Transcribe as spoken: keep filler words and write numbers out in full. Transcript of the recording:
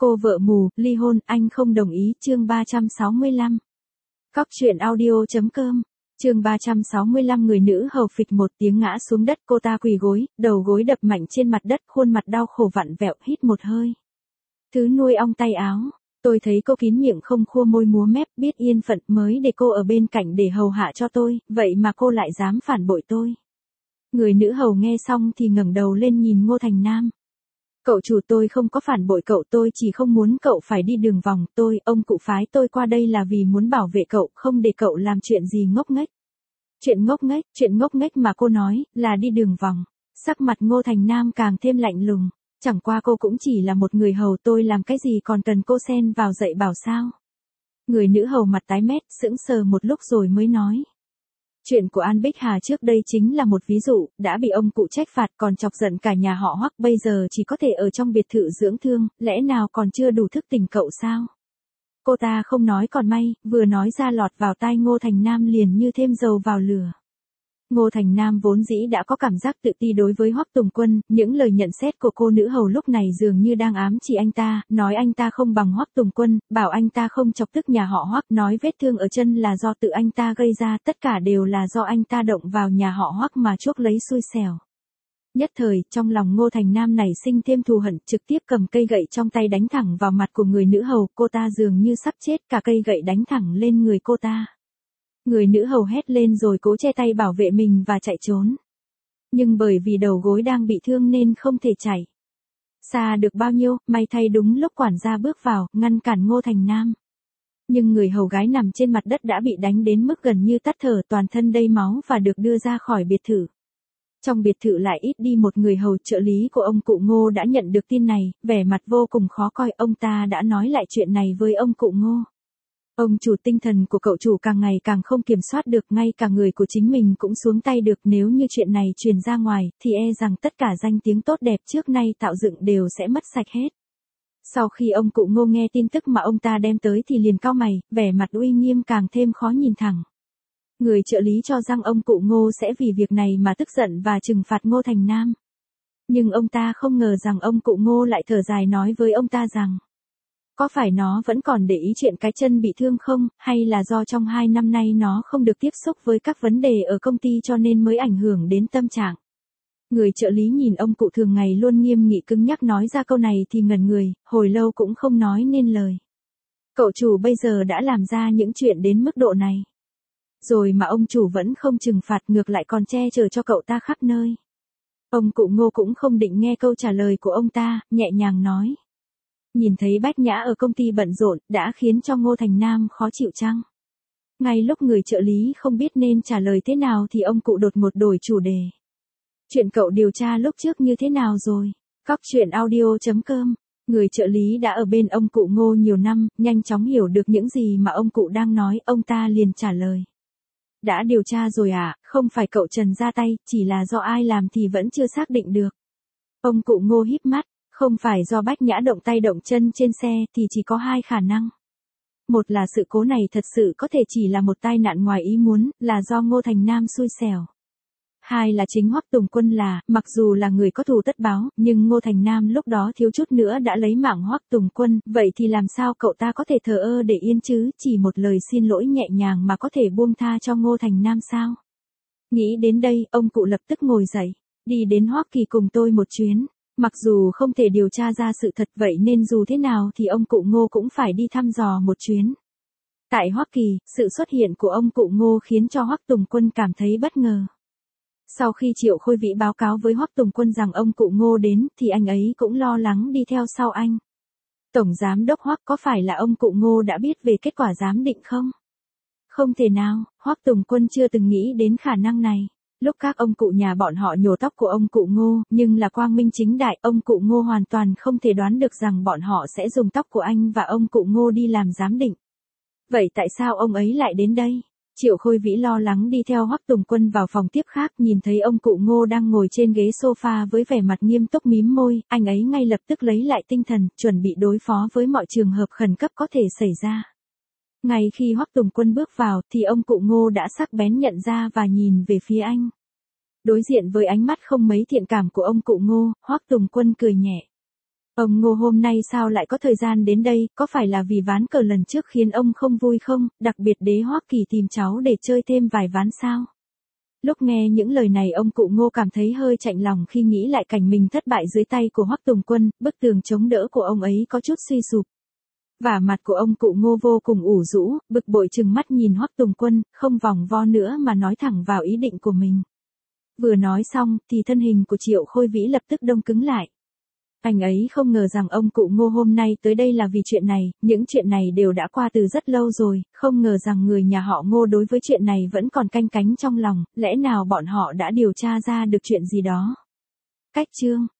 Cô vợ mù, ly hôn, anh không đồng ý, chương ba trăm sáu mươi lăm. Cóc truyện audio.com, chương ba trăm sáu mươi lăm. Người nữ hầu phịch một tiếng ngã xuống đất, cô ta quỳ gối, đầu gối đập mạnh trên mặt đất, khuôn mặt đau khổ vặn vẹo, hít một hơi. Thứ nuôi ong tay áo, tôi thấy cô kín miệng không khua môi múa mép, biết yên phận mới để cô ở bên cạnh để hầu hạ cho tôi, vậy mà cô lại dám phản bội tôi. Người nữ hầu nghe xong thì ngẩng đầu lên nhìn Ngô Thành Nam. Cậu chủ, tôi không có phản bội cậu, tôi chỉ không muốn cậu phải đi đường vòng, tôi, ông cụ phái tôi qua đây là vì muốn bảo vệ cậu, không để cậu làm chuyện gì ngốc nghếch. Chuyện ngốc nghếch, chuyện ngốc nghếch mà cô nói, là đi đường vòng. Sắc mặt Ngô Thành Nam càng thêm lạnh lùng, chẳng qua cô cũng chỉ là một người hầu, tôi làm cái gì còn cần cô xen vào dạy bảo sao? Người nữ hầu mặt tái mét, sững sờ một lúc rồi mới nói. Chuyện của An Bích Hà trước đây chính là một ví dụ, đã bị ông cụ trách phạt còn chọc giận cả nhà họ Hoắc, bây giờ chỉ có thể ở trong biệt thự dưỡng thương, lẽ nào còn chưa đủ thức tỉnh cậu sao? Cô ta không nói còn may, vừa nói ra lọt vào tai Ngô Thành Nam liền như thêm dầu vào lửa. Ngô Thành Nam vốn dĩ đã có cảm giác tự ti đối với Hoắc Tùng Quân, những lời nhận xét của cô nữ hầu lúc này dường như đang ám chỉ anh ta, nói anh ta không bằng Hoắc Tùng Quân, bảo anh ta không chọc tức nhà họ Hoắc, nói vết thương ở chân là do tự anh ta gây ra, tất cả đều là do anh ta động vào nhà họ Hoắc mà chuốc lấy xui xẻo. Nhất thời, trong lòng Ngô Thành Nam nảy sinh thêm thù hận, trực tiếp cầm cây gậy trong tay đánh thẳng vào mặt của người nữ hầu, cô ta dường như sắp chết, cả cây gậy đánh thẳng lên người cô ta. Người nữ hầu hét lên rồi cố che tay bảo vệ mình và chạy trốn. Nhưng bởi vì đầu gối đang bị thương nên không thể chạy xa được bao nhiêu, may thay đúng lúc quản gia bước vào, ngăn cản Ngô Thành Nam. Nhưng người hầu gái nằm trên mặt đất đã bị đánh đến mức gần như tắt thở, toàn thân đầy máu và được đưa ra khỏi biệt thự. Trong biệt thự lại ít đi một người hầu, trợ lý của ông cụ Ngô đã nhận được tin này, vẻ mặt vô cùng khó coi, ông ta đã nói lại chuyện này với ông cụ Ngô. Ông chủ, tinh thần của cậu chủ càng ngày càng không kiểm soát được, ngay cả người của chính mình cũng xuống tay được, nếu như chuyện này truyền ra ngoài, thì e rằng tất cả danh tiếng tốt đẹp trước nay tạo dựng đều sẽ mất sạch hết. Sau khi ông cụ Ngô nghe tin tức mà ông ta đem tới thì liền cau mày, vẻ mặt uy nghiêm càng thêm khó nhìn thẳng. Người trợ lý cho rằng ông cụ Ngô sẽ vì việc này mà tức giận và trừng phạt Ngô Thành Nam. Nhưng ông ta không ngờ rằng ông cụ Ngô lại thở dài nói với ông ta rằng, có phải nó vẫn còn để ý chuyện cái chân bị thương không, hay là do trong hai năm nay nó không được tiếp xúc với các vấn đề ở công ty cho nên mới ảnh hưởng đến tâm trạng. Người trợ lý nhìn ông cụ thường ngày luôn nghiêm nghị cứng nhắc nói ra câu này thì ngẩn người, hồi lâu cũng không nói nên lời. Cậu chủ bây giờ đã làm ra những chuyện đến mức độ này rồi mà ông chủ vẫn không trừng phạt, ngược lại còn che chở cho cậu ta khắp nơi. Ông cụ Ngô cũng không định nghe câu trả lời của ông ta, nhẹ nhàng nói. Nhìn thấy Bách Nhã ở công ty bận rộn, đã khiến cho Ngô Thành Nam khó chịu chăng? Ngay lúc người trợ lý không biết nên trả lời thế nào thì ông cụ đột ngột đổi chủ đề. Chuyện cậu điều tra lúc trước như thế nào rồi? Cóc truyện audio.com, người trợ lý đã ở bên ông cụ Ngô nhiều năm, nhanh chóng hiểu được những gì mà ông cụ đang nói, ông ta liền trả lời. Đã điều tra rồi à, không phải cậu Trần ra tay, chỉ là do ai làm thì vẫn chưa xác định được. Ông cụ Ngô híp mắt. Không phải do Bách Nhã động tay động chân trên xe thì chỉ có hai khả năng. Một là sự cố này thật sự có thể chỉ là một tai nạn ngoài ý muốn, là do Ngô Thành Nam xui xẻo. Hai là chính Hoắc Tùng Quân là, mặc dù là người có thù tất báo, nhưng Ngô Thành Nam lúc đó thiếu chút nữa đã lấy mạng Hoắc Tùng Quân, vậy thì làm sao cậu ta có thể thờ ơ để yên chứ, chỉ một lời xin lỗi nhẹ nhàng mà có thể buông tha cho Ngô Thành Nam sao? Nghĩ đến đây, ông cụ lập tức ngồi dậy, đi đến Hoắc Kỳ cùng tôi một chuyến. Mặc dù không thể điều tra ra sự thật vậy nên dù thế nào thì ông cụ Ngô cũng phải đi thăm dò một chuyến. Tại Hoắc Kỳ, sự xuất hiện của ông cụ Ngô khiến cho Hoắc Tùng Quân cảm thấy bất ngờ. Sau khi Triệu Khôi Vĩ báo cáo với Hoắc Tùng Quân rằng ông cụ Ngô đến thì anh ấy cũng lo lắng đi theo sau anh. Tổng giám đốc Hoắc, có phải là ông cụ Ngô đã biết về kết quả giám định không? Không thể nào, Hoắc Tùng Quân chưa từng nghĩ đến khả năng này. Lúc các ông cụ nhà bọn họ nhổ tóc của ông cụ Ngô, nhưng là quang minh chính đại, ông cụ Ngô hoàn toàn không thể đoán được rằng bọn họ sẽ dùng tóc của anh và ông cụ Ngô đi làm giám định. Vậy tại sao ông ấy lại đến đây? Triệu Khôi Vĩ lo lắng đi theo Hoắc Tùng Quân vào phòng tiếp khác, nhìn thấy ông cụ Ngô đang ngồi trên ghế sofa với vẻ mặt nghiêm túc mím môi, anh ấy ngay lập tức lấy lại tinh thần, chuẩn bị đối phó với mọi trường hợp khẩn cấp có thể xảy ra. Ngay khi Hoắc Tùng Quân bước vào thì ông cụ Ngô đã sắc bén nhận ra và nhìn về phía anh. Đối diện với ánh mắt không mấy thiện cảm của ông cụ Ngô, Hoắc Tùng Quân cười nhẹ. Ông Ngô hôm nay sao lại có thời gian đến đây, có phải là vì ván cờ lần trước khiến ông không vui không, đặc biệt Đế Hoắc Kỳ tìm cháu để chơi thêm vài ván sao? Lúc nghe những lời này ông cụ Ngô cảm thấy hơi chạnh lòng khi nghĩ lại cảnh mình thất bại dưới tay của Hoắc Tùng Quân, bức tường chống đỡ của ông ấy có chút suy sụp. Và mặt của ông cụ Ngô vô cùng ủ rũ, bực bội trừng mắt nhìn Hoắc Tùng Quân, không vòng vo nữa mà nói thẳng vào ý định của mình. Vừa nói xong thì thân hình của Triệu Khôi Vĩ lập tức đông cứng lại. Anh ấy không ngờ rằng ông cụ Ngô hôm nay tới đây là vì chuyện này, những chuyện này đều đã qua từ rất lâu rồi, không ngờ rằng người nhà họ Ngô đối với chuyện này vẫn còn canh cánh trong lòng, lẽ nào bọn họ đã điều tra ra được chuyện gì đó. Cách chương